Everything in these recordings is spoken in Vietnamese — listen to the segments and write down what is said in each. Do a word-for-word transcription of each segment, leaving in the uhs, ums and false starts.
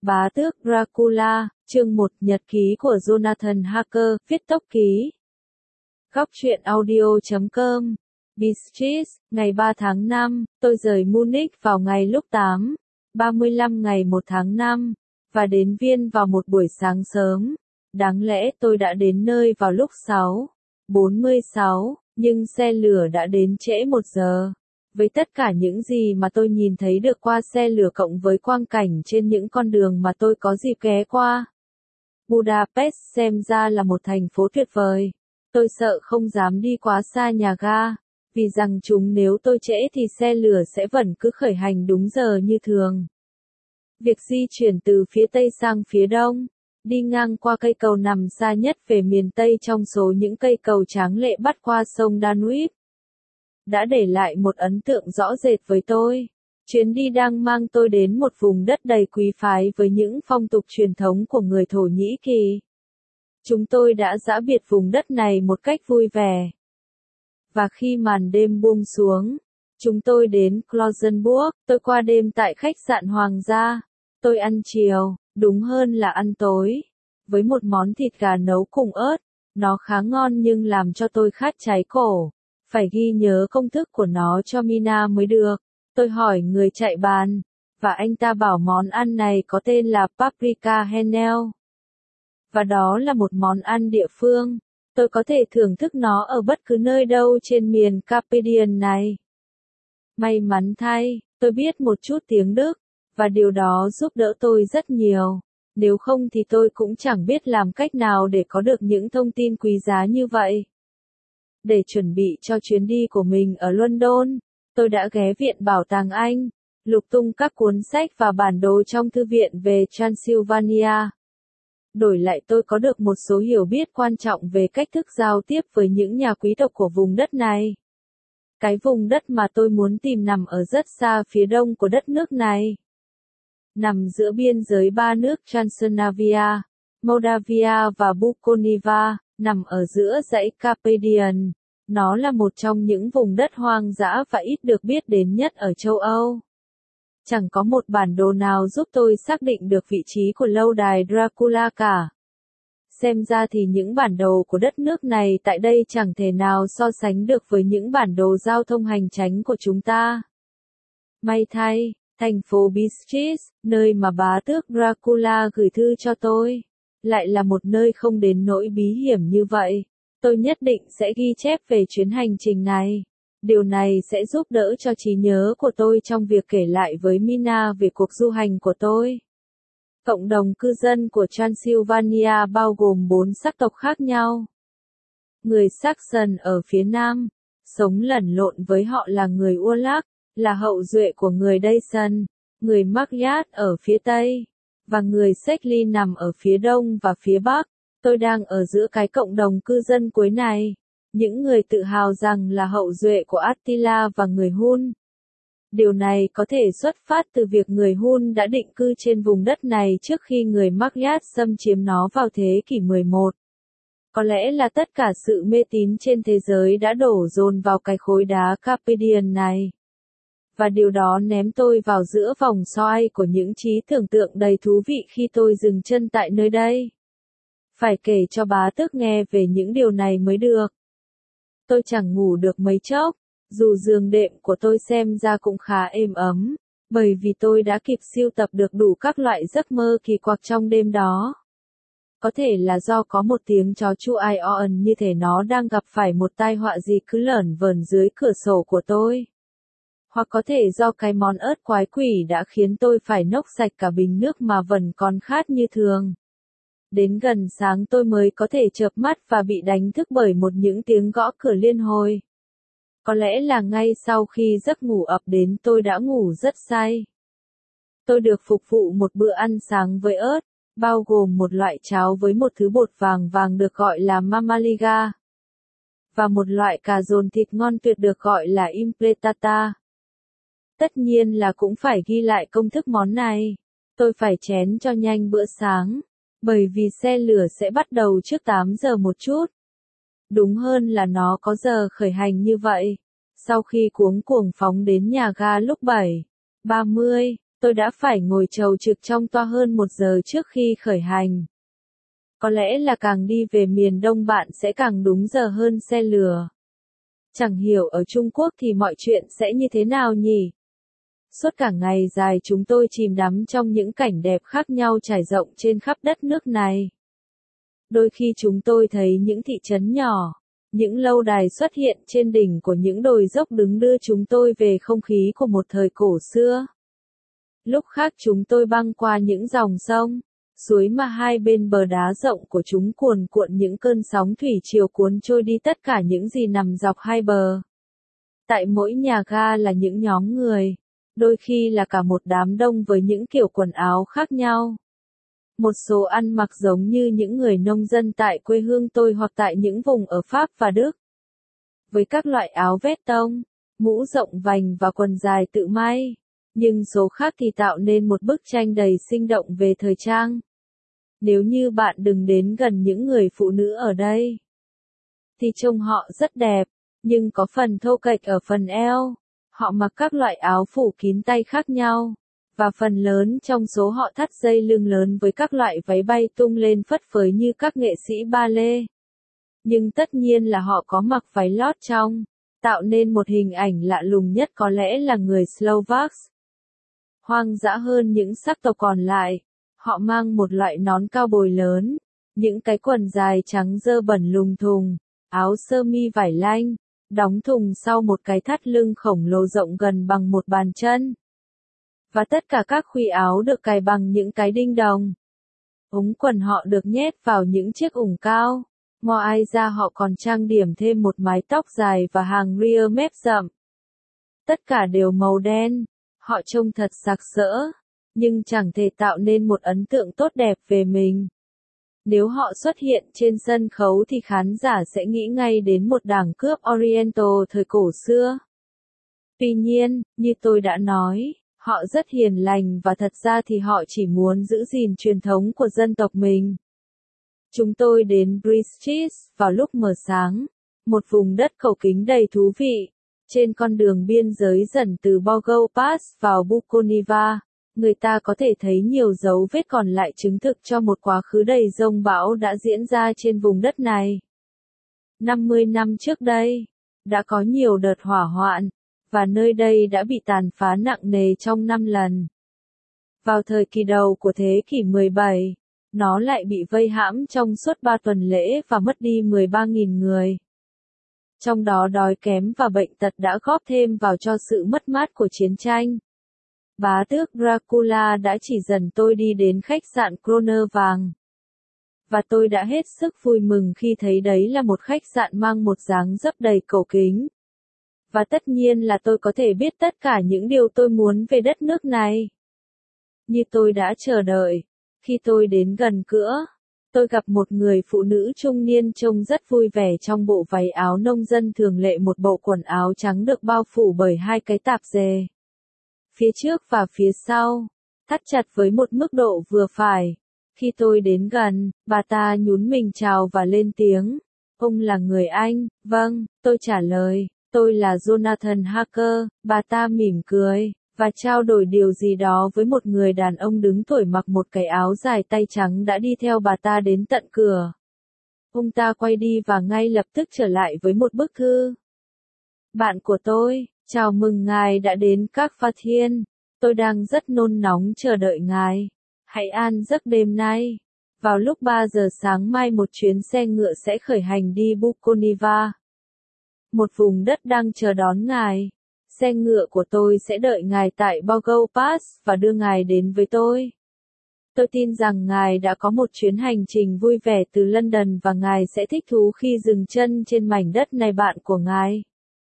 Bá tước Dracula, chương một, Nhật ký của Jonathan Harker, viết tốc ký. Góc truyện audio chấm com. Beatrice, ngày ba tháng năm, tôi rời Munich vào ngày lúc tám, ba mươi lăm ngày một tháng năm, và đến Viên vào một buổi sáng sớm. Đáng lẽ tôi đã đến nơi vào lúc sáu, bốn mươi sáu, nhưng xe lửa đã đến trễ một giờ. Với tất cả những gì mà tôi nhìn thấy được qua xe lửa cộng với quang cảnh trên những con đường mà tôi có dịp ghé qua, Budapest xem ra là một thành phố tuyệt vời. Tôi sợ không dám đi quá xa nhà ga, vì rằng chúng nếu tôi trễ thì xe lửa sẽ vẫn cứ khởi hành đúng giờ như thường. Việc di chuyển từ phía Tây sang phía Đông, đi ngang qua cây cầu nằm xa nhất về miền Tây trong số những cây cầu tráng lệ bắt qua sông Danube, đã để lại một ấn tượng rõ rệt với tôi. Chuyến đi đang mang tôi đến một vùng đất đầy quý phái với những phong tục truyền thống của người Thổ Nhĩ Kỳ. Chúng tôi đã giã biệt vùng đất này một cách vui vẻ. Và khi màn đêm buông xuống, chúng tôi đến Klausenburg. Tôi qua đêm tại khách sạn Hoàng gia. Tôi ăn chiều, đúng hơn là ăn tối, với một món thịt gà nấu cùng ớt. Nó khá ngon nhưng làm cho tôi khát cháy cổ. Phải ghi nhớ công thức của nó cho Mina mới được. Tôi hỏi người chạy bàn, và anh ta bảo món ăn này có tên là Paprika Hennel. Và đó là một món ăn địa phương. Tôi có thể thưởng thức nó ở bất cứ nơi đâu trên miền Carpathian này. May mắn thay, tôi biết một chút tiếng Đức, và điều đó giúp đỡ tôi rất nhiều. Nếu không thì tôi cũng chẳng biết làm cách nào để có được những thông tin quý giá như vậy. Để chuẩn bị cho chuyến đi của mình ở London, tôi đã ghé Viện Bảo tàng Anh, lục tung các cuốn sách và bản đồ trong thư viện về Transylvania. Đổi lại tôi có được một số hiểu biết quan trọng về cách thức giao tiếp với những nhà quý tộc của vùng đất này. Cái vùng đất mà tôi muốn tìm nằm ở rất xa phía đông của đất nước này. Nằm giữa biên giới ba nước Transylvania, Moldavia và Bukoniva, nằm ở giữa dãy Carpathian. Nó là một trong những vùng đất hoang dã và ít được biết đến nhất ở châu Âu. Chẳng có một bản đồ nào giúp tôi xác định được vị trí của lâu đài Dracula cả. Xem ra thì những bản đồ của đất nước này tại đây chẳng thể nào so sánh được với những bản đồ giao thông hành chánh của chúng ta. May thay, thành phố Beatrice, nơi mà bá tước Dracula gửi thư cho tôi, lại là một nơi không đến nỗi bí hiểm như vậy. Tôi nhất định sẽ ghi chép về chuyến hành trình này. Điều này sẽ giúp đỡ cho trí nhớ của tôi trong việc kể lại với Mina về cuộc du hành của tôi. Cộng đồng cư dân của Transylvania bao gồm bốn sắc tộc khác nhau. Người Saxon ở phía nam, sống lẫn lộn với họ là người Urlach, là hậu duệ của người Dacian, người Magyat ở phía tây, và người Szekely nằm ở phía đông và phía bắc. Tôi đang ở giữa cái cộng đồng cư dân cuối này. Những người tự hào rằng là hậu duệ của Attila và người Hun. Điều này có thể xuất phát từ việc người Hun đã định cư trên vùng đất này trước khi người Magyat xâm chiếm nó vào thế kỷ mười một. Có lẽ là tất cả sự mê tín trên thế giới đã đổ dồn vào cái khối đá Carpathian này. Và điều đó ném tôi vào giữa vòng xoay của những trí tưởng tượng đầy thú vị khi tôi dừng chân tại nơi đây. Phải kể cho bá tước nghe về những điều này mới được. Tôi chẳng ngủ được mấy chốc, dù giường đệm của tôi xem ra cũng khá êm ấm, bởi vì tôi đã kịp sưu tập được đủ các loại giấc mơ kỳ quặc trong đêm đó. Có thể là do có một tiếng chó chu ai oan như thể nó đang gặp phải một tai họa gì cứ lởn vởn dưới cửa sổ của tôi. Hoặc có thể do cái món ớt quái quỷ đã khiến tôi phải nốc sạch cả bình nước mà vẫn còn khát như thường. Đến gần sáng tôi mới có thể chợp mắt và bị đánh thức bởi một những tiếng gõ cửa liên hồi. Có lẽ là ngay sau khi giấc ngủ ập đến tôi đã ngủ rất say. Tôi được phục vụ một bữa ăn sáng với ớt, bao gồm một loại cháo với một thứ bột vàng vàng được gọi là mamaliga, và một loại cà dồn thịt ngon tuyệt được gọi là impletata. Tất nhiên là cũng phải ghi lại công thức món này. Tôi phải chén cho nhanh bữa sáng, bởi vì xe lửa sẽ bắt đầu trước tám giờ một chút. Đúng hơn là nó có giờ khởi hành như vậy. Sau khi cuống cuồng phóng đến nhà ga lúc bảy ba mươi, tôi đã phải ngồi chầu trực trong toa hơn một giờ trước khi khởi hành. Có lẽ là càng đi về miền Đông bạn sẽ càng đúng giờ hơn xe lửa. Chẳng hiểu ở Trung Quốc thì mọi chuyện sẽ như thế nào nhỉ? Suốt cả ngày dài chúng tôi chìm đắm trong những cảnh đẹp khác nhau trải rộng trên khắp đất nước này. Đôi khi chúng tôi thấy những thị trấn nhỏ, những lâu đài xuất hiện trên đỉnh của những đồi dốc đứng đưa chúng tôi về không khí của một thời cổ xưa. Lúc khác chúng tôi băng qua những dòng sông, suối mà hai bên bờ đá rộng của chúng cuồn cuộn những cơn sóng thủy triều cuốn trôi đi tất cả những gì nằm dọc hai bờ. Tại mỗi nhà ga là những nhóm người, đôi khi là cả một đám đông với những kiểu quần áo khác nhau. Một số ăn mặc giống như những người nông dân tại quê hương tôi hoặc tại những vùng ở Pháp và Đức. Với các loại áo vét tông, mũ rộng vành và quần dài tự may. Nhưng số khác thì tạo nên một bức tranh đầy sinh động về thời trang. Nếu như bạn đừng đến gần những người phụ nữ ở đây, thì trông họ rất đẹp, nhưng có phần thô kệch ở phần eo. Họ mặc các loại áo phủ kín tay khác nhau, và phần lớn trong số họ thắt dây lưng lớn với các loại váy bay tung lên phất phới như các nghệ sĩ ballet. Nhưng tất nhiên là họ có mặc váy lót trong, tạo nên một hình ảnh lạ lùng nhất có lẽ là người Slovaks. Hoang dã hơn những sắc tộc còn lại, họ mang một loại nón cao bồi lớn, những cái quần dài trắng dơ bẩn lùng thùng, áo sơ mi vải lanh, đóng thùng sau một cái thắt lưng khổng lồ rộng gần bằng một bàn chân. Và tất cả các khuy áo được cài bằng những cái đinh đồng. Ống quần họ được nhét vào những chiếc ủng cao. Ngoài ra họ còn trang điểm thêm một mái tóc dài và hàng ria mép rậm. Tất cả đều màu đen. Họ trông thật sặc sỡ, nhưng chẳng thể tạo nên một ấn tượng tốt đẹp về mình. Nếu họ xuất hiện trên sân khấu thì khán giả sẽ nghĩ ngay đến một đẳng cướp Oriental thời cổ xưa. Tuy nhiên, như tôi đã nói, họ rất hiền lành và thật ra thì họ chỉ muốn giữ gìn truyền thống của dân tộc mình. Chúng tôi đến Bridges vào lúc mờ sáng, một vùng đất cầu kính đầy thú vị. Trên con đường biên giới dần từ Borgo Pass vào Bukoniva, người ta có thể thấy nhiều dấu vết còn lại chứng thực cho một quá khứ đầy giông bão đã diễn ra trên vùng đất này. năm mươi năm trước đây, đã có nhiều đợt hỏa hoạn, và nơi đây đã bị tàn phá nặng nề trong năm lần. Vào thời kỳ đầu của thế kỷ mười bảy, nó lại bị vây hãm trong suốt ba tuần lễ và mất đi mười ba nghìn người. Trong đó đói kém và bệnh tật đã góp thêm vào cho sự mất mát của chiến tranh. Bá tước Dracula đã chỉ dần tôi đi đến khách sạn Kroner vàng. Và tôi đã hết sức vui mừng khi thấy đấy là một khách sạn mang một dáng dấp đầy cổ kính. Và tất nhiên là tôi có thể biết tất cả những điều tôi muốn về đất nước này. Như tôi đã chờ đợi, khi tôi đến gần cửa, tôi gặp một người phụ nữ trung niên trông rất vui vẻ trong bộ váy áo nông dân thường lệ, một bộ quần áo trắng được bao phủ bởi hai cái tạp dề. Phía trước và phía sau, thắt chặt với một mức độ vừa phải. Khi tôi đến gần, bà ta nhún mình chào và lên tiếng. Ông là người Anh, vâng, tôi trả lời, tôi là Jonathan Harker. Bà ta mỉm cười, và trao đổi điều gì đó với một người đàn ông đứng tuổi mặc một cái áo dài tay trắng đã đi theo bà ta đến tận cửa. Ông ta quay đi và ngay lập tức trở lại với một bức thư. Bạn của tôi, chào mừng ngài đã đến các Pha Thiên. Tôi đang rất nôn nóng chờ đợi ngài. Hãy an giấc đêm nay. Vào lúc ba giờ sáng mai một chuyến xe ngựa sẽ khởi hành đi Bukoniva, một vùng đất đang chờ đón ngài. Xe ngựa của tôi sẽ đợi ngài tại Borgo Pass và đưa ngài đến với tôi. Tôi tin rằng ngài đã có một chuyến hành trình vui vẻ từ London và ngài sẽ thích thú khi dừng chân trên mảnh đất này, bạn của ngài.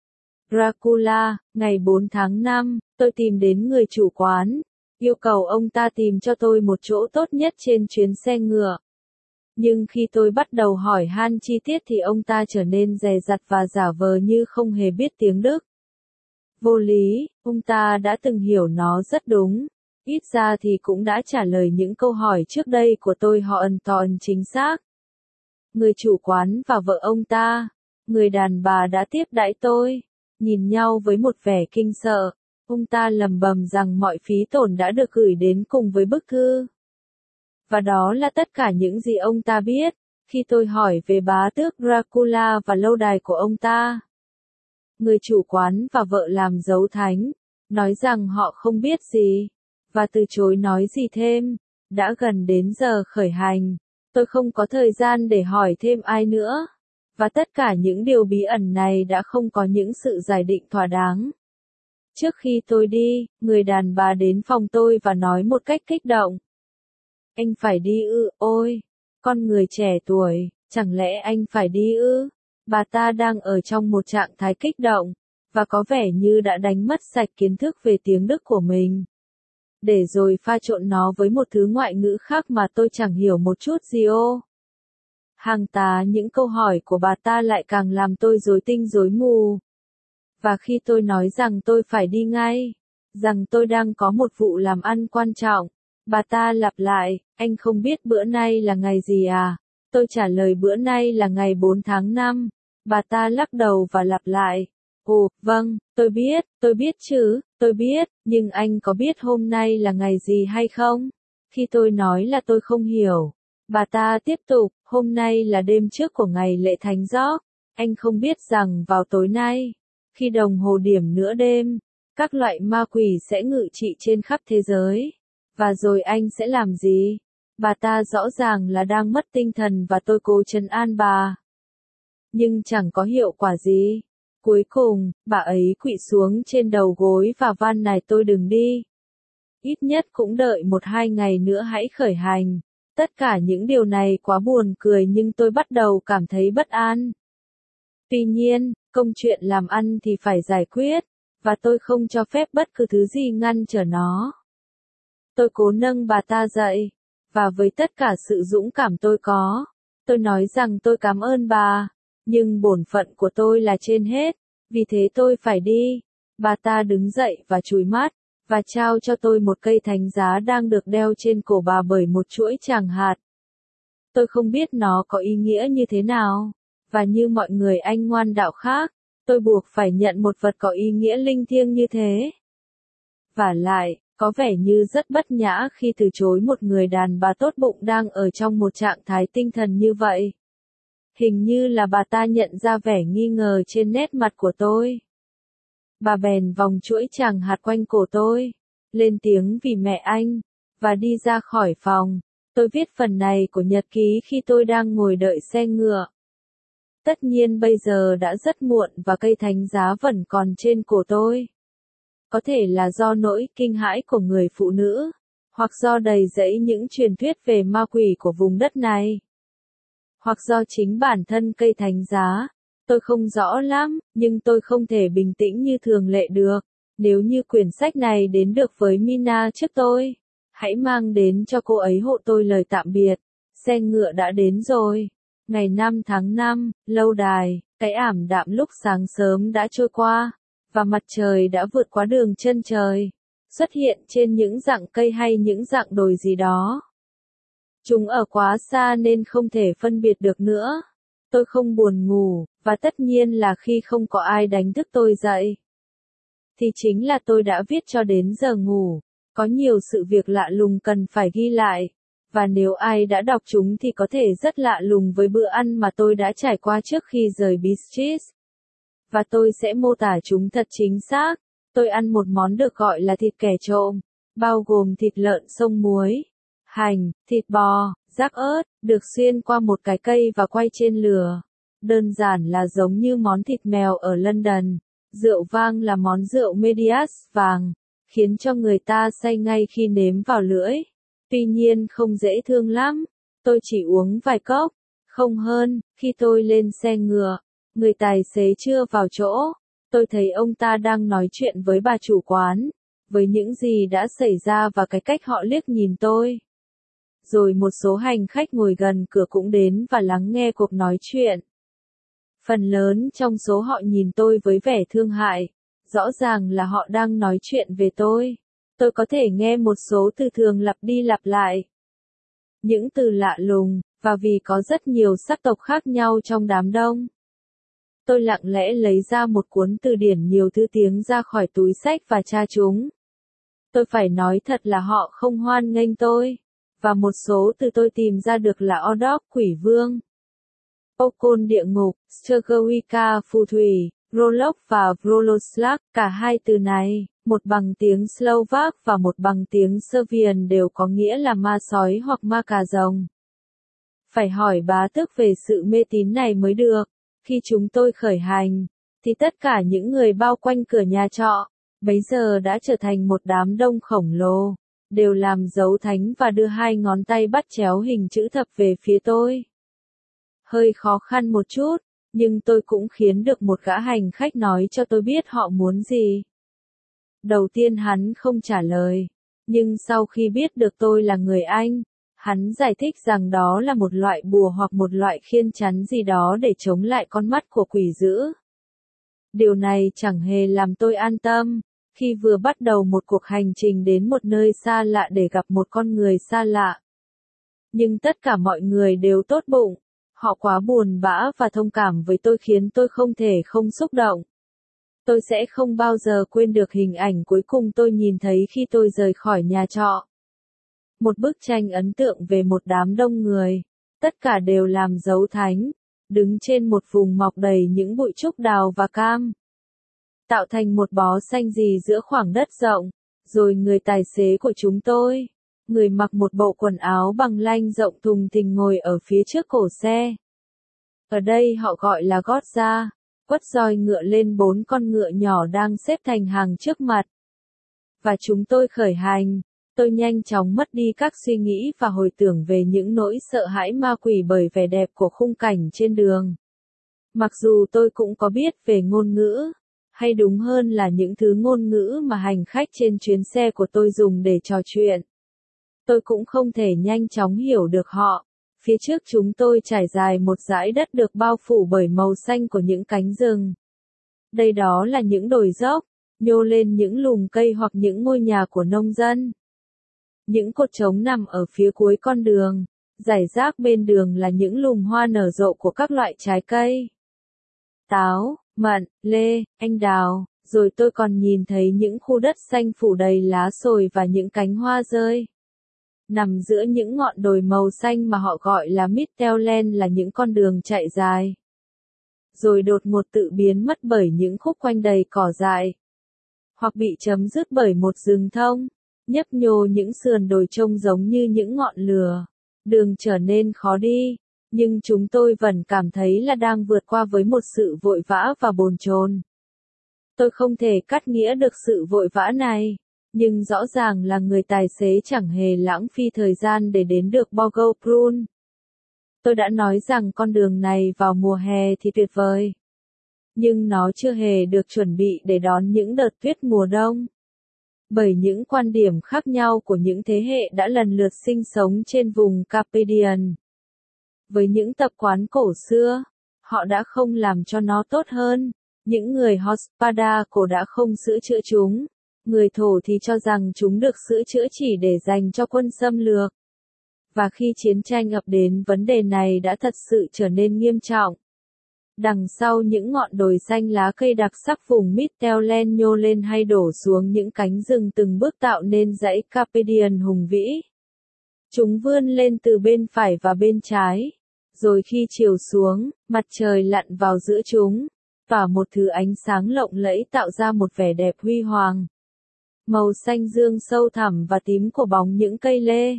Dracula, ngày bốn tháng năm, tôi tìm đến người chủ quán, yêu cầu ông ta tìm cho tôi một chỗ tốt nhất trên chuyến xe ngựa. Nhưng khi tôi bắt đầu hỏi han chi tiết thì ông ta trở nên dè dặt và giả vờ như không hề biết tiếng Đức. Vô lý, ông ta đã từng hiểu nó rất đúng. Ít ra thì cũng đã trả lời những câu hỏi trước đây của tôi họ ẩn toàn chính xác. Người chủ quán và vợ ông ta, người đàn bà đã tiếp đãi tôi, nhìn nhau với một vẻ kinh sợ. Ông ta lầm bầm rằng mọi phí tổn đã được gửi đến cùng với bức thư. Và đó là tất cả những gì ông ta biết. Khi tôi hỏi về bá tước Dracula và lâu đài của ông ta, người chủ quán và vợ làm dấu thánh, nói rằng họ không biết gì, và từ chối nói gì thêm. Đã gần đến giờ khởi hành, tôi không có thời gian để hỏi thêm ai nữa, và tất cả những điều bí ẩn này đã không có những sự giải định thỏa đáng. Trước khi tôi đi, người đàn bà đến phòng tôi và nói một cách kích động. Anh phải đi ư, ôi, con người trẻ tuổi, chẳng lẽ anh phải đi ư? Bà ta đang ở trong một trạng thái kích động, và có vẻ như đã đánh mất sạch kiến thức về tiếng Đức của mình. Để rồi pha trộn nó với một thứ ngoại ngữ khác mà tôi chẳng hiểu một chút gì ô. Hàng tá những câu hỏi của bà ta lại càng làm tôi rối tinh rối mù. Và khi tôi nói rằng tôi phải đi ngay, rằng tôi đang có một vụ làm ăn quan trọng, bà ta lặp lại, anh không biết bữa nay là ngày gì à? Tôi trả lời bữa nay là ngày bốn tháng năm. Bà ta lắc đầu và lặp lại, ồ, vâng, tôi biết, tôi biết chứ, tôi biết, nhưng anh có biết hôm nay là ngày gì hay không? Khi tôi nói là tôi không hiểu, bà ta tiếp tục, hôm nay là đêm trước của ngày lễ thánh giót, anh không biết rằng vào tối nay, khi đồng hồ điểm nửa đêm, các loại ma quỷ sẽ ngự trị trên khắp thế giới. Và rồi anh sẽ làm gì? Bà ta rõ ràng là đang mất tinh thần và tôi cố trấn an bà. Nhưng chẳng có hiệu quả gì. Cuối cùng, bà ấy quỵ xuống trên đầu gối và van nài tôi đừng đi. Ít nhất cũng đợi một hai ngày nữa hãy khởi hành. Tất cả những điều này quá buồn cười nhưng tôi bắt đầu cảm thấy bất an. Tuy nhiên, công chuyện làm ăn thì phải giải quyết, và tôi không cho phép bất cứ thứ gì ngăn trở nó. Tôi cố nâng bà ta dậy, và với tất cả sự dũng cảm tôi có, tôi nói rằng tôi cảm ơn bà, nhưng bổn phận của tôi là trên hết, vì thế tôi phải đi. Bà ta đứng dậy và chùi mắt, và trao cho tôi một cây thánh giá đang được đeo trên cổ bà bởi một chuỗi tràng hạt. Tôi không biết nó có ý nghĩa như thế nào, và như mọi người anh ngoan đạo khác, tôi buộc phải nhận một vật có ý nghĩa linh thiêng như thế. Vả lại, có vẻ như rất bất nhã khi từ chối một người đàn bà tốt bụng đang ở trong một trạng thái tinh thần như vậy. Hình như là bà ta nhận ra vẻ nghi ngờ trên nét mặt của tôi. Bà bèn vòng chuỗi tràng hạt quanh cổ tôi, lên tiếng vì mẹ anh, và đi ra khỏi phòng. Tôi viết phần này của nhật ký khi tôi đang ngồi đợi xe ngựa. Tất nhiên bây giờ đã rất muộn và cây thánh giá vẫn còn trên cổ tôi. Có thể là do nỗi kinh hãi của người phụ nữ, hoặc do đầy rẫy những truyền thuyết về ma quỷ của vùng đất này, hoặc do chính bản thân cây thánh giá. Tôi không rõ lắm, nhưng tôi không thể bình tĩnh như thường lệ được. Nếu như quyển sách này đến được với Mina trước tôi, hãy mang đến cho cô ấy hộ tôi lời tạm biệt. Xe ngựa đã đến rồi. Ngày năm tháng năm, lâu đài, cái ảm đạm lúc sáng sớm đã trôi qua, và mặt trời đã vượt qua đường chân trời, xuất hiện trên những rặng cây hay những rặng đồi gì đó. Chúng ở quá xa nên không thể phân biệt được nữa. Tôi không buồn ngủ, và tất nhiên là khi không có ai đánh thức tôi dậy, thì chính là tôi đã viết cho đến giờ ngủ. Có nhiều sự việc lạ lùng cần phải ghi lại, và nếu ai đã đọc chúng thì có thể rất lạ lùng với bữa ăn mà tôi đã trải qua trước khi rời Bistritz. Và tôi sẽ mô tả chúng thật chính xác. Tôi ăn một món được gọi là thịt kẻ trộm, bao gồm thịt lợn xông muối, hành, thịt bò, rác ớt, được xuyên qua một cái cây và quay trên lửa. Đơn giản là giống như món thịt mèo ở London. Rượu vang là món rượu Medias vàng, khiến cho người ta say ngay khi nếm vào lưỡi. Tuy nhiên không dễ thương lắm. Tôi chỉ uống vài cốc, không hơn. Khi tôi lên xe ngựa, người tài xế chưa vào chỗ. Tôi thấy ông ta đang nói chuyện với bà chủ quán, với những gì đã xảy ra và cái cách họ liếc nhìn tôi. Rồi một số hành khách ngồi gần cửa cũng đến và lắng nghe cuộc nói chuyện. Phần lớn trong số họ nhìn tôi với vẻ thương hại. Rõ ràng là họ đang nói chuyện về tôi. Tôi có thể nghe một số từ thường lặp đi lặp lại. Những từ lạ lùng, và vì có rất nhiều sắc tộc khác nhau trong đám đông. Tôi lặng lẽ lấy ra một cuốn từ điển nhiều thứ tiếng ra khỏi túi xách và tra chúng. Tôi phải nói thật là họ không hoan nghênh tôi. Và một số từ tôi tìm ra được là Ordok quỷ vương, Okon địa ngục, Strgowika phù thủy, Prolog và Vroloslag. Cả hai từ này, một bằng tiếng Slovak và một bằng tiếng Serbian đều có nghĩa là ma sói hoặc ma cà rồng. Phải hỏi bá tước về sự mê tín này mới được. Khi chúng tôi khởi hành, thì tất cả những người bao quanh cửa nhà trọ, bấy giờ đã trở thành một đám đông khổng lồ, đều làm dấu thánh và đưa hai ngón tay bắt chéo hình chữ thập về phía tôi. Hơi khó khăn một chút, nhưng tôi cũng khiến được một gã hành khách nói cho tôi biết họ muốn gì. Đầu tiên hắn không trả lời, nhưng sau khi biết được tôi là người Anh, hắn giải thích rằng đó là một loại bùa hoặc một loại khiên chắn gì đó để chống lại con mắt của quỷ dữ. Điều này chẳng hề làm tôi an tâm, khi vừa bắt đầu một cuộc hành trình đến một nơi xa lạ để gặp một con người xa lạ. Nhưng tất cả mọi người đều tốt bụng, họ quá buồn bã và thông cảm với tôi khiến tôi không thể không xúc động. Tôi sẽ không bao giờ quên được hình ảnh cuối cùng tôi nhìn thấy khi tôi rời khỏi nhà trọ. Một bức tranh ấn tượng về một đám đông người, tất cả đều làm dấu thánh, đứng trên một vùng mọc đầy những bụi trúc đào và cam, tạo thành một bó xanh rì giữa khoảng đất rộng. Rồi người tài xế của chúng tôi, người mặc một bộ quần áo bằng lanh rộng thùng thình ngồi ở phía trước cổ xe. Ở đây họ gọi là gót ra, quất roi ngựa lên bốn con ngựa nhỏ đang xếp thành hàng trước mặt. Và chúng tôi khởi hành. Tôi nhanh chóng mất đi các suy nghĩ và hồi tưởng về những nỗi sợ hãi ma quỷ bởi vẻ đẹp của khung cảnh trên đường. Mặc dù tôi cũng có biết về ngôn ngữ, hay đúng hơn là những thứ ngôn ngữ mà hành khách trên chuyến xe của tôi dùng để trò chuyện, tôi cũng không thể nhanh chóng hiểu được họ. Phía trước chúng tôi trải dài một dải đất được bao phủ bởi màu xanh của những cánh rừng. Đây đó là những đồi dốc, nhô lên những lùm cây hoặc những ngôi nhà của nông dân. Những cột trống nằm ở phía cuối con đường, rải rác bên đường là những lùm hoa nở rộ của các loại trái cây. Táo, mận, lê, anh đào, rồi tôi còn nhìn thấy những khu đất xanh phủ đầy lá xồi và những cánh hoa rơi. Nằm giữa những ngọn đồi màu xanh mà họ gọi là Mittelland là những con đường chạy dài. Rồi đột ngột tự biến mất bởi những khúc quanh đầy cỏ dại. Hoặc bị chấm dứt bởi một rừng thông. Nhấp nhô những sườn đồi trông giống như những ngọn lửa. Đường trở nên khó đi, nhưng chúng tôi vẫn cảm thấy là đang vượt qua với một sự vội vã và bồn chồn. Tôi không thể cắt nghĩa được sự vội vã này, nhưng rõ ràng là người tài xế chẳng hề lãng phí thời gian để đến được Bogobrun. Tôi đã nói rằng con đường này vào mùa hè thì tuyệt vời. Nhưng nó chưa hề được chuẩn bị để đón những đợt tuyết mùa đông. Bởi những quan điểm khác nhau của những thế hệ đã lần lượt sinh sống trên vùng Carpathian. Với những tập quán cổ xưa, họ đã không làm cho nó tốt hơn. Những người Hospoda cổ đã không sửa chữa chúng. Người Thổ thì cho rằng chúng được sửa chữa chỉ để dành cho quân xâm lược. Và khi chiến tranh ập đến, vấn đề này đã thật sự trở nên nghiêm trọng. Đằng sau những ngọn đồi xanh lá cây đặc sắc vùng Mittelland nhô lên hay đổ xuống những cánh rừng từng bước tạo nên dãy Carpathian hùng vĩ. Chúng vươn lên từ bên phải và bên trái. Rồi khi chiều xuống, mặt trời lặn vào giữa chúng, tỏa một thứ ánh sáng lộng lẫy tạo ra một vẻ đẹp huy hoàng. Màu xanh dương sâu thẳm và tím của bóng những cây lê.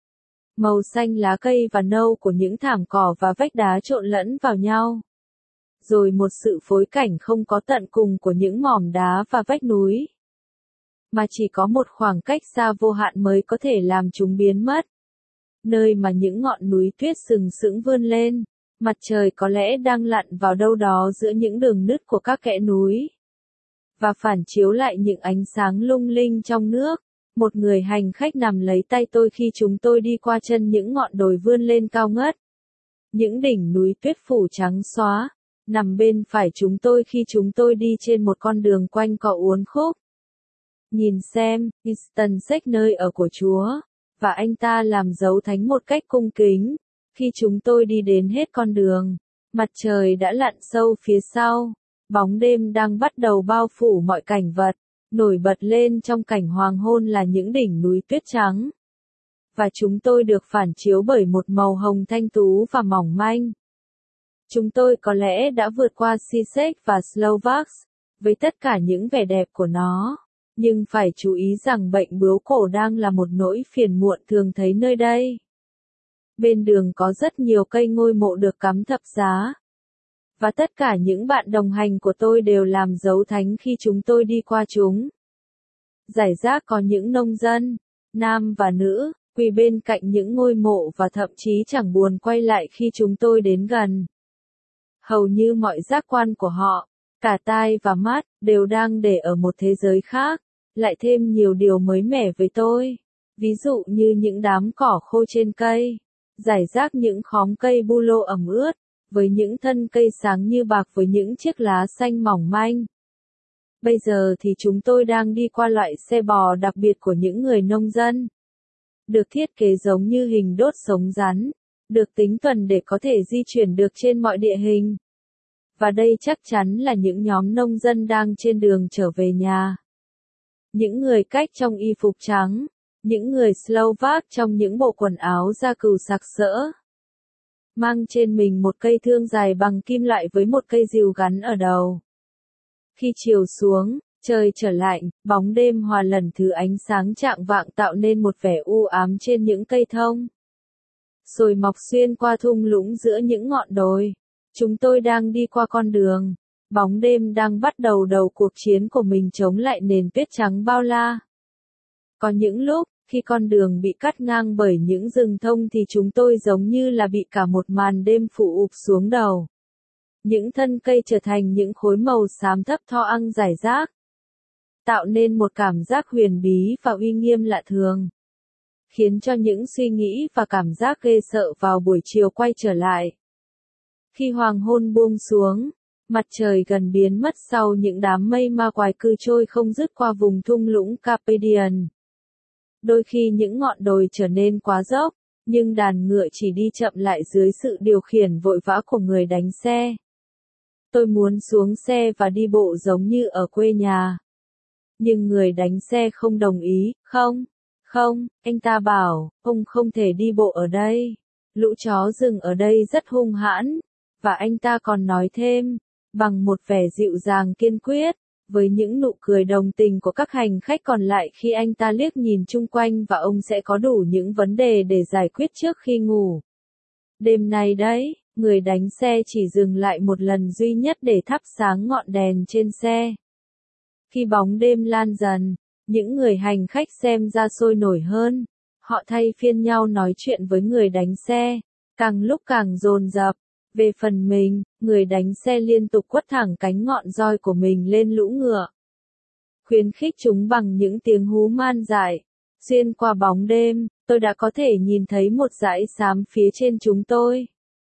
Màu xanh lá cây và nâu của những thảm cỏ và vách đá trộn lẫn vào nhau. Rồi một sự phối cảnh không có tận cùng của những mỏm đá và vách núi. Mà chỉ có một khoảng cách xa vô hạn mới có thể làm chúng biến mất. Nơi mà những ngọn núi tuyết sừng sững vươn lên, mặt trời có lẽ đang lặn vào đâu đó giữa những đường nứt của các kẽ núi. Và phản chiếu lại những ánh sáng lung linh trong nước. Một người hành khách nằm lấy tay tôi khi chúng tôi đi qua chân những ngọn đồi vươn lên cao ngất. Những đỉnh núi tuyết phủ trắng xóa, nằm bên phải chúng tôi khi chúng tôi đi trên một con đường quanh co uốn khúc. Nhìn xem, Easton xách nơi ở của Chúa, và anh ta làm dấu thánh một cách cung kính, khi chúng tôi đi đến hết con đường. Mặt trời đã lặn sâu phía sau, bóng đêm đang bắt đầu bao phủ mọi cảnh vật, nổi bật lên trong cảnh hoàng hôn là những đỉnh núi tuyết trắng. Và chúng tôi được phản chiếu bởi một màu hồng thanh tú và mỏng manh. Chúng tôi có lẽ đã vượt qua Sisak và Slovaks, với tất cả những vẻ đẹp của nó. Nhưng phải chú ý rằng bệnh bướu cổ đang là một nỗi phiền muộn thường thấy nơi đây. Bên đường có rất nhiều cây ngôi mộ được cắm thập giá. Và tất cả những bạn đồng hành của tôi đều làm dấu thánh khi chúng tôi đi qua chúng. Rải rác có những nông dân, nam và nữ, quỳ bên cạnh những ngôi mộ và thậm chí chẳng buồn quay lại khi chúng tôi đến gần. Hầu như mọi giác quan của họ, cả tai và mắt, đều đang để ở một thế giới khác, lại thêm nhiều điều mới mẻ với tôi. Ví dụ như những đám cỏ khô trên cây, rải rác những khóm cây bu lô ẩm ướt, với những thân cây sáng như bạc với những chiếc lá xanh mỏng manh. Bây giờ thì chúng tôi đang đi qua loại xe bò đặc biệt của những người nông dân. Được thiết kế giống như hình đốt sống rắn, được tính tuần để có thể di chuyển được trên mọi địa hình. Và đây chắc chắn là những nhóm nông dân đang trên đường trở về nhà. Những người cách trong y phục trắng, những người Slovak trong những bộ quần áo da cừu sặc sỡ. Mang trên mình một cây thương dài bằng kim loại với một cây rìu gắn ở đầu. Khi chiều xuống, trời trở lạnh, bóng đêm hòa lần thứ ánh sáng chạng vạng tạo nên một vẻ u ám trên những cây thông. Rồi mọc xuyên qua thung lũng giữa những ngọn đồi. Chúng tôi đang đi qua con đường. Bóng đêm đang bắt đầu đầu cuộc chiến của mình chống lại nền tuyết trắng bao la. Có những lúc, khi con đường bị cắt ngang bởi những rừng thông thì chúng tôi giống như là bị cả một màn đêm phủ ụp xuống đầu. Những thân cây trở thành những khối màu xám thấp tho ăng rải rác, tạo nên một cảm giác huyền bí và uy nghiêm lạ thường, khiến cho những suy nghĩ và cảm giác ghê sợ vào buổi chiều quay trở lại. Khi hoàng hôn buông xuống, mặt trời gần biến mất sau những đám mây ma quái cư trôi không dứt qua vùng thung lũng Carpathian. Đôi khi những ngọn đồi trở nên quá dốc, nhưng đàn ngựa chỉ đi chậm lại dưới sự điều khiển vội vã của người đánh xe. Tôi muốn xuống xe và đi bộ giống như ở quê nhà. Nhưng người đánh xe không đồng ý, không, không, anh ta bảo, ông không thể đi bộ ở đây. Lũ chó rừng ở đây rất hung hãn. Và anh ta còn nói thêm, bằng một vẻ dịu dàng kiên quyết, với những nụ cười đồng tình của các hành khách còn lại khi anh ta liếc nhìn chung quanh và ông sẽ có đủ những vấn đề để giải quyết trước khi ngủ. Đêm nay đấy, người đánh xe chỉ dừng lại một lần duy nhất để thắp sáng ngọn đèn trên xe. Khi bóng đêm lan dần, những người hành khách xem ra sôi nổi hơn. Họ thay phiên nhau nói chuyện với người đánh xe, càng lúc càng dồn dập. Về phần mình, người đánh xe liên tục quất thẳng cánh ngọn roi của mình lên lũ ngựa. Khuyến khích chúng bằng những tiếng hú man dại. Xuyên qua bóng đêm, tôi đã có thể nhìn thấy một dải xám phía trên chúng tôi.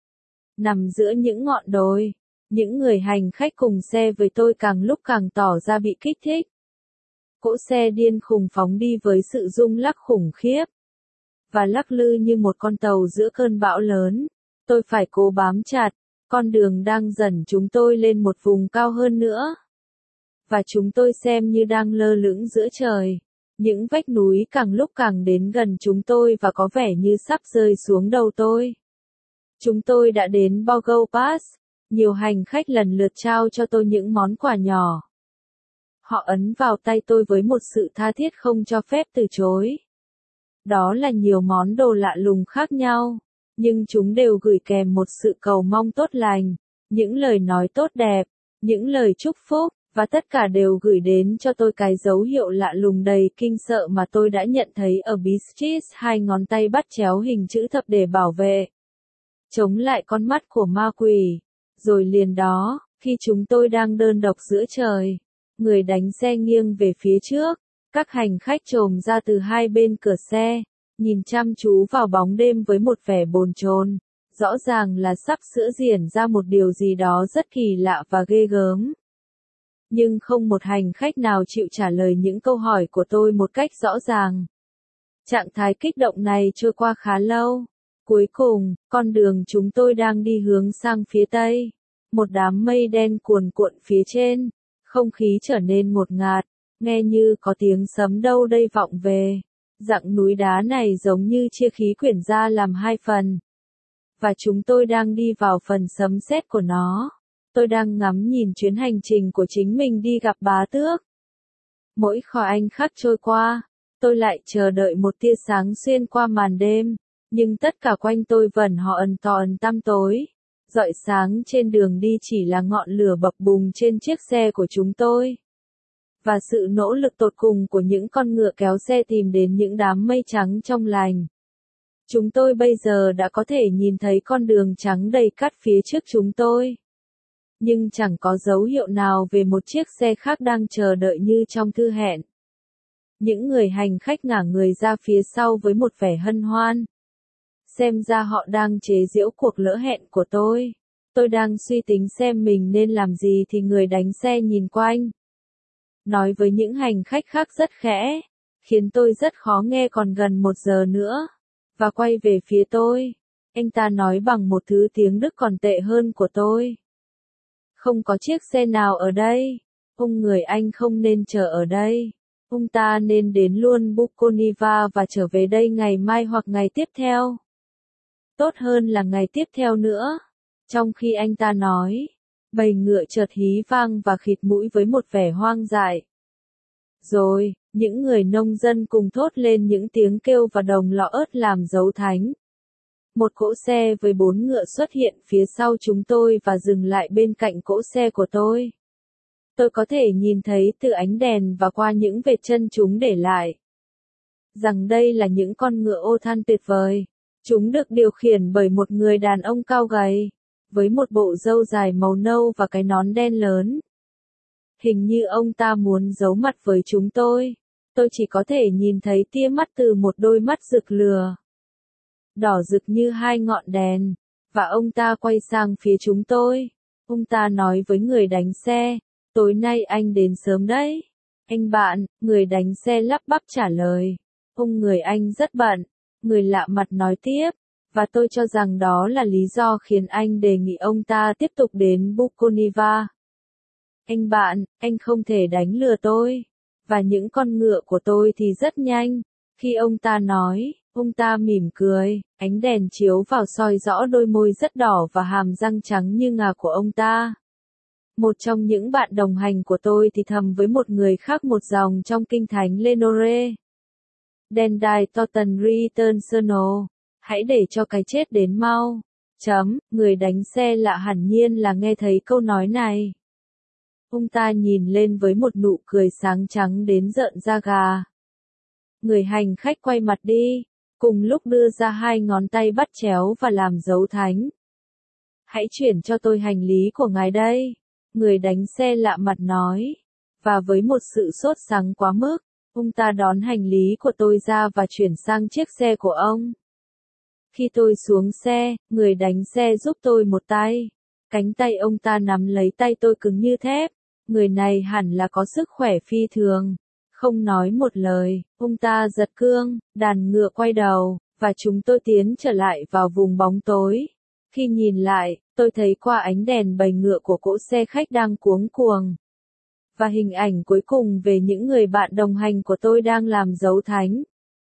Nằm giữa những ngọn đồi, những người hành khách cùng xe với tôi càng lúc càng tỏ ra bị kích thích. Cỗ xe điên khùng phóng đi với sự rung lắc khủng khiếp. Và lắc lư như một con tàu giữa cơn bão lớn. Tôi phải cố bám chặt, con đường đang dần chúng tôi lên một vùng cao hơn nữa. Và chúng tôi xem như đang lơ lửng giữa trời. Những vách núi càng lúc càng đến gần chúng tôi và có vẻ như sắp rơi xuống đầu tôi. Chúng tôi đã đến Bogo Pass, nhiều hành khách lần lượt trao cho tôi những món quà nhỏ. Họ ấn vào tay tôi với một sự tha thiết không cho phép từ chối. Đó là nhiều món đồ lạ lùng khác nhau. Nhưng chúng đều gửi kèm một sự cầu mong tốt lành, những lời nói tốt đẹp, những lời chúc phúc, và tất cả đều gửi đến cho tôi cái dấu hiệu lạ lùng đầy kinh sợ mà tôi đã nhận thấy ở Beatrice, hai ngón tay bắt chéo hình chữ thập để bảo vệ, chống lại con mắt của ma quỷ. Rồi liền đó, khi chúng tôi đang đơn độc giữa trời, người đánh xe nghiêng về phía trước, các hành khách trồm ra từ hai bên cửa xe. Nhìn chăm chú vào bóng đêm với một vẻ bồn chồn, rõ ràng là sắp sửa diễn ra một điều gì đó rất kỳ lạ và ghê gớm. Nhưng không một hành khách nào chịu trả lời những câu hỏi của tôi một cách rõ ràng. Trạng thái kích động này trôi qua khá lâu. Cuối cùng, con đường chúng tôi đang đi hướng sang phía tây. Một đám mây đen cuồn cuộn phía trên. Không khí trở nên ngột ngạt, nghe như có tiếng sấm đâu đây vọng về. Dặng núi đá này giống như chia khí quyển ra làm hai phần. Và chúng tôi đang đi vào phần sấm sét của nó. Tôi đang ngắm nhìn chuyến hành trình của chính mình đi gặp bá tước. Mỗi khoảnh khắc trôi qua, tôi lại chờ đợi một tia sáng xuyên qua màn đêm. Nhưng tất cả quanh tôi vẫn họ ẩn tò ẩn tăm tối. Rọi sáng trên đường đi chỉ là ngọn lửa bập bùng trên chiếc xe của chúng tôi. Và sự nỗ lực tột cùng của những con ngựa kéo xe tìm đến những đám mây trắng trong lành. Chúng tôi bây giờ đã có thể nhìn thấy con đường trắng đầy cát phía trước chúng tôi. Nhưng chẳng có dấu hiệu nào về một chiếc xe khác đang chờ đợi như trong thư hẹn. Những người hành khách ngả người ra phía sau với một vẻ hân hoan. Xem ra họ đang chế giễu cuộc lỡ hẹn của tôi. Tôi đang suy tính xem mình nên làm gì thì người đánh xe nhìn quanh. Nói với những hành khách khác rất khẽ, khiến tôi rất khó nghe còn gần một giờ nữa. Và quay về phía tôi. Anh ta nói bằng một thứ tiếng Đức còn tệ hơn của tôi. Không có chiếc xe nào ở đây. Ông người Anh không nên chờ ở đây. Ông ta nên đến luôn Bukoniva và trở về đây ngày mai hoặc ngày tiếp theo. Tốt hơn là ngày tiếp theo nữa. Trong khi anh ta nói, bầy ngựa chợt hí vang và khịt mũi với một vẻ hoang dại. Rồi, những người nông dân cùng thốt lên những tiếng kêu và đồng lọ ớt làm dấu thánh. Một cỗ xe với bốn ngựa xuất hiện phía sau chúng tôi và dừng lại bên cạnh cỗ xe của tôi. Tôi có thể nhìn thấy từ ánh đèn và qua những vệt chân chúng để lại. Rằng đây là những con ngựa ô than tuyệt vời. Chúng được điều khiển bởi một người đàn ông cao gầy, với một bộ râu dài màu nâu và cái nón đen lớn. Hình như ông ta muốn giấu mặt với chúng tôi. Tôi chỉ có thể nhìn thấy tia mắt từ một đôi mắt rực lửa. Đỏ rực như hai ngọn đèn. Và ông ta quay sang phía chúng tôi. Ông ta nói với người đánh xe, tối nay anh đến sớm đấy. Anh bạn, người đánh xe lắp bắp trả lời. Ông người Anh rất bận. Người lạ mặt nói tiếp, và tôi cho rằng đó là lý do khiến anh đề nghị ông ta tiếp tục đến Bukoniva. Anh bạn, anh không thể đánh lừa tôi. Và những con ngựa của tôi thì rất nhanh. Khi ông ta nói, ông ta mỉm cười, ánh đèn chiếu vào soi rõ đôi môi rất đỏ và hàm răng trắng như ngà của ông ta. Một trong những bạn đồng hành của tôi thì thầm với một người khác một dòng trong kinh thánh Lenore. Den die Toten Returnal. Hãy để cho cái chết đến mau. Chấm, người đánh xe lạ hẳn nhiên là nghe thấy câu nói này. Ông ta nhìn lên với một nụ cười sáng trắng đến rợn da gà. Người hành khách quay mặt đi, cùng lúc đưa ra hai ngón tay bắt chéo và làm dấu thánh. Hãy chuyển cho tôi hành lý của ngài đây. Người đánh xe lạ mặt nói. Và với một sự sốt sắng quá mức, ông ta đón hành lý của tôi ra và chuyển sang chiếc xe của ông. Khi tôi xuống xe, người đánh xe giúp tôi một tay. Cánh tay ông ta nắm lấy tay tôi cứng như thép. Người này hẳn là có sức khỏe phi thường. Không nói một lời, ông ta giật cương, đàn ngựa quay đầu, và chúng tôi tiến trở lại vào vùng bóng tối. Khi nhìn lại, tôi thấy qua ánh đèn bầy ngựa của cỗ xe khách đang cuống cuồng. Và hình ảnh cuối cùng về những người bạn đồng hành của tôi đang làm dấu thánh.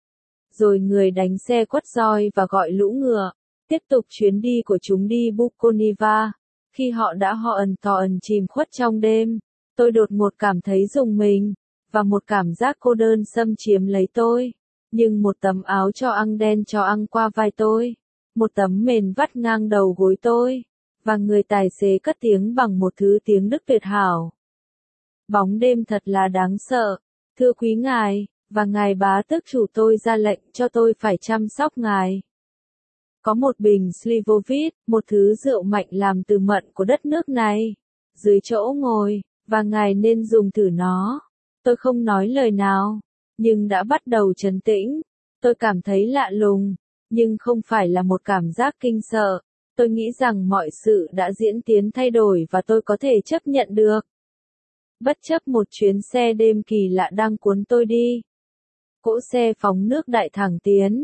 Rồi người đánh xe quất roi và gọi lũ ngựa, tiếp tục chuyến đi của chúng đi Bukoniva. Khi họ đã ho ẩn tò ẩn chìm khuất trong đêm, tôi đột ngột cảm thấy rùng mình, và một cảm giác cô đơn xâm chiếm lấy tôi. Nhưng một tấm áo cho ăn đen cho ăn qua vai tôi, một tấm mền vắt ngang đầu gối tôi, và người tài xế cất tiếng bằng một thứ tiếng Đức tuyệt hảo. Bóng đêm thật là đáng sợ. Thưa quý ngài, và ngài bá tước chủ tôi ra lệnh cho tôi phải chăm sóc ngài. Có một bình Slivovitz, một thứ rượu mạnh làm từ mận của đất nước này, dưới chỗ ngồi, và ngài nên dùng thử nó. Tôi không nói lời nào, nhưng đã bắt đầu trấn tĩnh. Tôi cảm thấy lạ lùng, nhưng không phải là một cảm giác kinh sợ. Tôi nghĩ rằng mọi sự đã diễn tiến thay đổi và tôi có thể chấp nhận được. Bất chấp một chuyến xe đêm kỳ lạ đang cuốn tôi đi. Cỗ xe phóng nước đại thẳng tiến,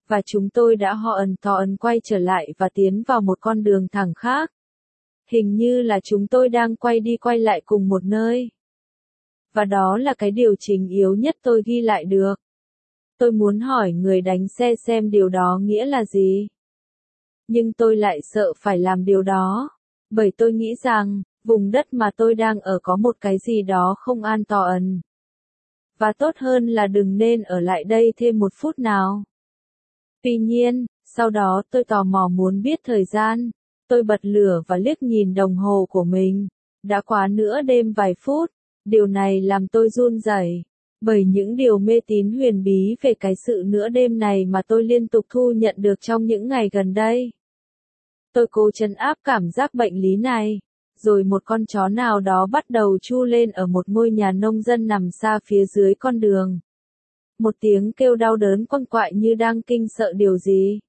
và chúng tôi đã ho ẩn to ẩn quay trở lại và tiến vào một con đường thẳng khác. Hình như là chúng tôi đang quay đi quay lại cùng một nơi. Và đó là cái điều chính yếu nhất tôi ghi lại được. Tôi muốn hỏi người đánh xe xem điều đó nghĩa là gì. Nhưng tôi lại sợ phải làm điều đó. Bởi tôi nghĩ rằng, vùng đất mà tôi đang ở có một cái gì đó không an toàn. Và tốt hơn là đừng nên ở lại đây thêm một phút nào. Tuy nhiên, sau đó tôi tò mò muốn biết thời gian. Tôi bật lửa và liếc nhìn đồng hồ của mình. Đã quá nửa đêm vài phút. Điều này làm tôi run rẩy. Bởi những điều mê tín huyền bí về cái sự nửa đêm này mà tôi liên tục thu nhận được trong những ngày gần đây. Tôi cố trấn áp cảm giác bệnh lý này. Rồi một con chó nào đó bắt đầu tru lên ở một ngôi nhà nông dân nằm xa phía dưới con đường. Một tiếng kêu đau đớn quằn quại như đang kinh sợ điều gì.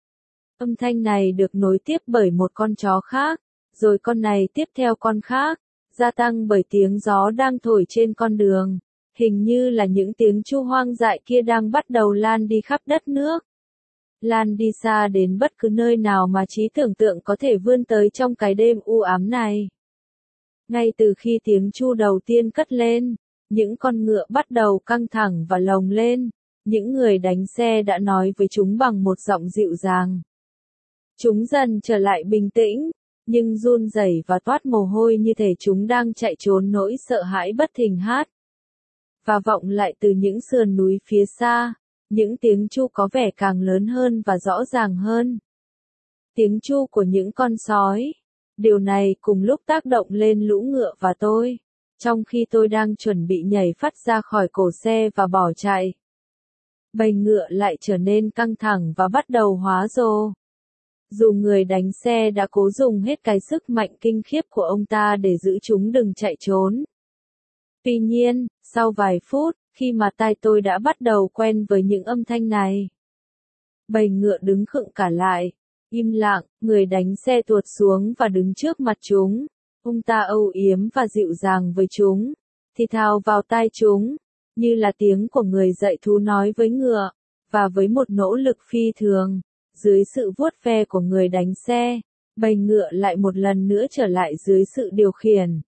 Âm thanh này được nối tiếp bởi một con chó khác, rồi con này tiếp theo con khác, gia tăng bởi tiếng gió đang thổi trên con đường. Hình như là những tiếng tru hoang dại kia đang bắt đầu lan đi khắp đất nước. Lan đi xa đến bất cứ nơi nào mà trí tưởng tượng có thể vươn tới trong cái đêm u ám này. Ngay từ khi tiếng tru đầu tiên cất lên, những con ngựa bắt đầu căng thẳng và lồng lên. Những người đánh xe đã nói với chúng bằng một giọng dịu dàng. Chúng dần trở lại bình tĩnh, nhưng run rẩy và toát mồ hôi như thể chúng đang chạy trốn nỗi sợ hãi bất thình hát. Và vọng lại từ những sườn núi phía xa, những tiếng tru có vẻ càng lớn hơn và rõ ràng hơn. Tiếng tru của những con sói. Điều này cùng lúc tác động lên lũ ngựa và tôi, trong khi tôi đang chuẩn bị nhảy phắt ra khỏi cổ xe và bỏ chạy. Bầy ngựa lại trở nên căng thẳng và bắt đầu hóa rồ. Dù người đánh xe đã cố dùng hết cái sức mạnh kinh khiếp của ông ta để giữ chúng đừng chạy trốn. Tuy nhiên, sau vài phút, khi mà tai tôi đã bắt đầu quen với những âm thanh này, bầy ngựa đứng khựng cả lại, im lặng, người đánh xe tuột xuống và đứng trước mặt chúng. Ông ta âu yếm và dịu dàng với chúng, thì thào vào tai chúng, như là tiếng của người dạy thú nói với ngựa, và với một nỗ lực phi thường, dưới sự vuốt ve của người đánh xe, bầy ngựa lại một lần nữa trở lại dưới sự điều khiển.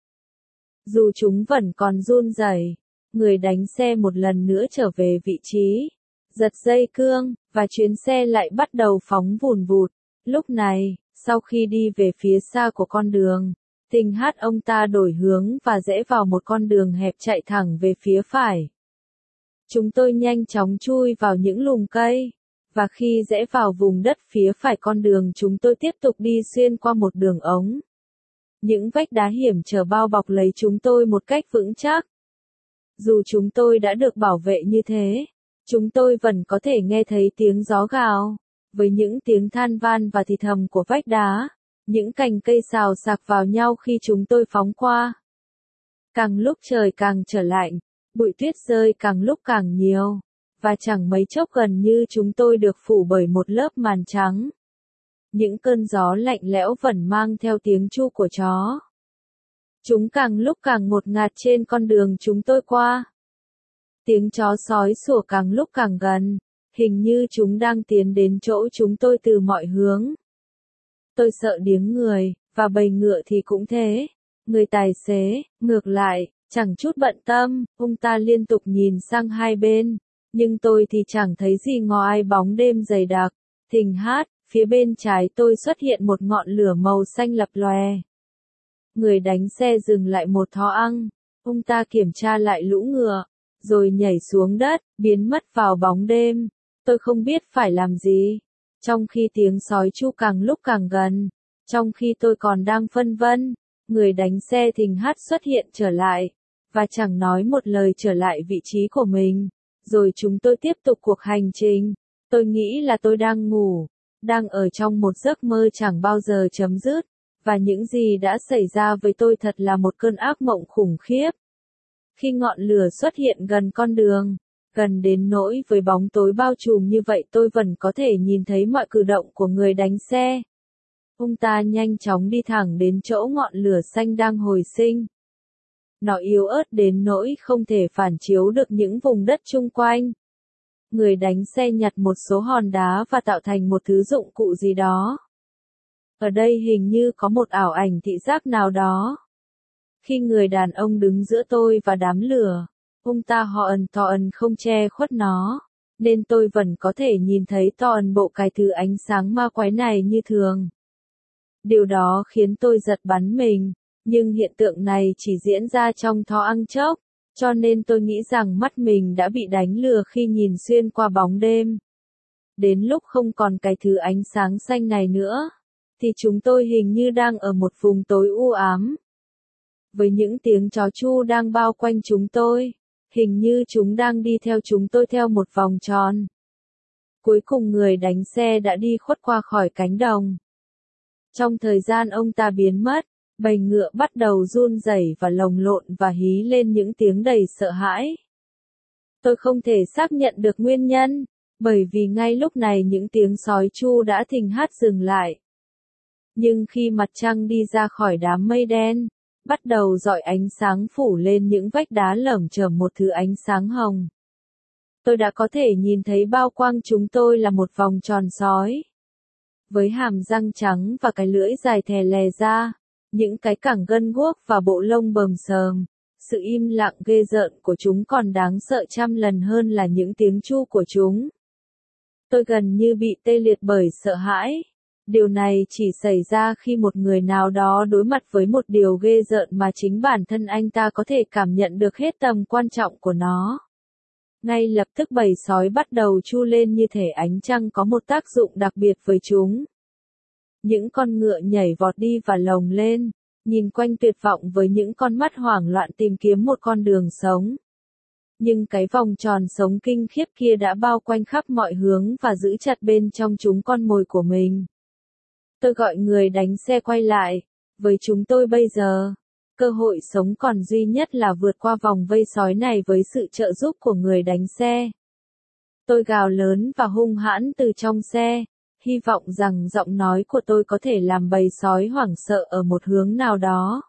Dù chúng vẫn còn run rẩy, người đánh xe một lần nữa trở về vị trí, giật dây cương, và chuyến xe lại bắt đầu phóng vùn vụt. Lúc này, sau khi đi về phía xa của con đường, tình hát ông ta đổi hướng và rẽ vào một con đường hẹp chạy thẳng về phía phải. Chúng tôi nhanh chóng chui vào những lùm cây, và khi rẽ vào vùng đất phía phải con đường chúng tôi tiếp tục đi xuyên qua một đường ống. Những vách đá hiểm trở bao bọc lấy chúng tôi một cách vững chắc. Dù chúng tôi đã được bảo vệ như thế, chúng tôi vẫn có thể nghe thấy tiếng gió gào, với những tiếng than van và thì thầm của vách đá, những cành cây xào xạc vào nhau khi chúng tôi phóng qua. Càng lúc trời càng trở lạnh, bụi tuyết rơi càng lúc càng nhiều, và chẳng mấy chốc gần như chúng tôi được phủ bởi một lớp màn trắng. Những cơn gió lạnh lẽo vẫn mang theo tiếng tru của chó. Chúng càng lúc càng ngột ngạt trên con đường chúng tôi qua. Tiếng chó sói sủa càng lúc càng gần, hình như chúng đang tiến đến chỗ chúng tôi từ mọi hướng. Tôi sợ điếng người, và bầy ngựa thì cũng thế. Người tài xế, ngược lại, chẳng chút bận tâm, ông ta liên tục nhìn sang hai bên, nhưng tôi thì chẳng thấy gì ngoài bóng đêm dày đặc. Thình hát, phía bên trái tôi xuất hiện một ngọn lửa màu xanh lập lòe. Người đánh xe dừng lại một thó ăn, ông ta kiểm tra lại lũ ngựa, rồi nhảy xuống đất, biến mất vào bóng đêm. Tôi không biết phải làm gì. Trong khi tiếng sói tru càng lúc càng gần, trong khi tôi còn đang phân vân, người đánh xe thình hát xuất hiện trở lại, và chẳng nói một lời trở lại vị trí của mình. Rồi chúng tôi tiếp tục cuộc hành trình. Tôi nghĩ là tôi đang ngủ, đang ở trong một giấc mơ chẳng bao giờ chấm dứt, và những gì đã xảy ra với tôi thật là một cơn ác mộng khủng khiếp. Khi ngọn lửa xuất hiện gần con đường, gần đến nỗi với bóng tối bao trùm như vậy tôi vẫn có thể nhìn thấy mọi cử động của người đánh xe. Ông ta nhanh chóng đi thẳng đến chỗ ngọn lửa xanh đang hồi sinh. Nó yếu ớt đến nỗi không thể phản chiếu được những vùng đất chung quanh. người đánh xe nhặt một số hòn đá và tạo thành một thứ dụng cụ gì đó. Ở đây hình như có một ảo ảnh thị giác nào đó. Khi người đàn ông đứng giữa tôi và đám lửa, ông ta Hoan Toan không che khuất nó, nên tôi vẫn có thể nhìn thấy toàn bộ cái thứ ánh sáng ma quái này như thường. Điều đó khiến tôi giật bắn mình, nhưng hiện tượng này chỉ diễn ra trong thoáng chốc, cho nên tôi nghĩ rằng mắt mình đã bị đánh lừa khi nhìn xuyên qua bóng đêm. Đến lúc không còn cái thứ ánh sáng xanh này nữa, thì chúng tôi hình như đang ở một vùng tối u ám. Với những tiếng chó chu đang bao quanh chúng tôi, hình như chúng đang đi theo chúng tôi theo một vòng tròn. Cuối cùng người đánh xe đã đi khuất qua khỏi cánh đồng. Trong thời gian ông ta biến mất, bầy ngựa bắt đầu run rẩy và lồng lộn và hí lên những tiếng đầy sợ hãi. Tôi không thể xác nhận được nguyên nhân, bởi vì ngay lúc này những tiếng sói chu đã thình thát dừng lại. Nhưng khi mặt trăng đi ra khỏi đám mây đen, bắt đầu rọi ánh sáng phủ lên những vách đá lởm chởm một thứ ánh sáng hồng. Tôi đã có thể nhìn thấy bao quanh chúng tôi là một vòng tròn sói. Với hàm răng trắng và cái lưỡi dài thè lè ra, những cái cẳng gân guốc và bộ lông bờm sờm, sự im lặng ghê rợn của chúng còn đáng sợ trăm lần hơn là những tiếng chu của chúng. Tôi gần như bị tê liệt bởi sợ hãi. Điều này chỉ xảy ra khi một người nào đó đối mặt với một điều ghê rợn mà chính bản thân anh ta có thể cảm nhận được hết tầm quan trọng của nó. Ngay lập tức bầy sói bắt đầu chu lên như thể ánh trăng có một tác dụng đặc biệt với chúng. Những con ngựa nhảy vọt đi và lồng lên, nhìn quanh tuyệt vọng với những con mắt hoảng loạn tìm kiếm một con đường sống. Nhưng cái vòng tròn sống kinh khiếp kia đã bao quanh khắp mọi hướng và giữ chặt bên trong chúng con mồi của mình. Tôi gọi người đánh xe quay lại. Với chúng tôi bây giờ, cơ hội sống còn duy nhất là vượt qua vòng vây sói này với sự trợ giúp của người đánh xe. Tôi gào lớn và hung hãn từ trong xe, hy vọng rằng giọng nói của tôi có thể làm bầy sói hoảng sợ ở một hướng nào đó.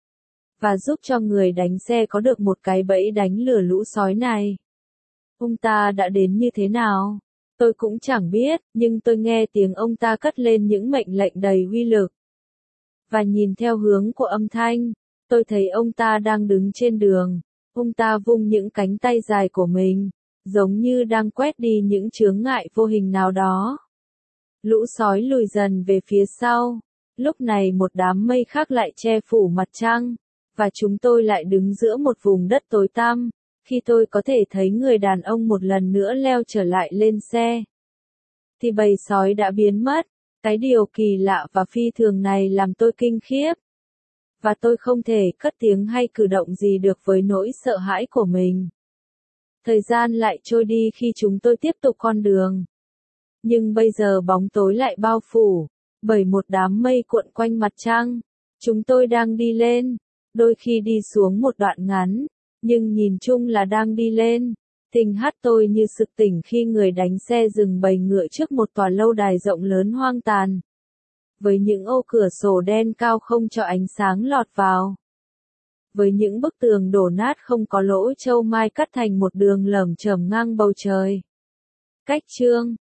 Và giúp cho người đánh xe có được một cái bẫy đánh lừa lũ sói này. Ông ta đã đến như thế nào? Tôi cũng chẳng biết, nhưng tôi nghe tiếng ông ta cất lên những mệnh lệnh đầy uy lực. Và nhìn theo hướng của âm thanh, tôi thấy ông ta đang đứng trên đường. Ông ta vung những cánh tay dài của mình, giống như đang quét đi những chướng ngại vô hình nào đó. Lũ sói lùi dần về phía sau. Lúc này một đám mây khác lại che phủ mặt trăng, và chúng tôi lại đứng giữa một vùng đất tối tăm. Khi tôi có thể thấy người đàn ông một lần nữa leo trở lại lên xe, thì bầy sói đã biến mất. Cái điều kỳ lạ và phi thường này làm tôi kinh khiếp. Và tôi không thể cất tiếng hay cử động gì được với nỗi sợ hãi của mình. Thời gian lại trôi đi khi chúng tôi tiếp tục con đường. Nhưng bây giờ bóng tối lại bao phủ bởi một đám mây cuộn quanh mặt trăng. Chúng tôi đang đi lên, đôi khi đi xuống một đoạn ngắn, nhưng nhìn chung là đang đi lên. Tình hát tôi như sực tỉnh khi người đánh xe dừng bầy ngựa trước một tòa lâu đài rộng lớn hoang tàn, với những ô cửa sổ đen cao không cho ánh sáng lọt vào. Với những bức tường đổ nát không có lỗ châu mai cắt thành một đường lởm chởm ngang bầu trời. Cách chương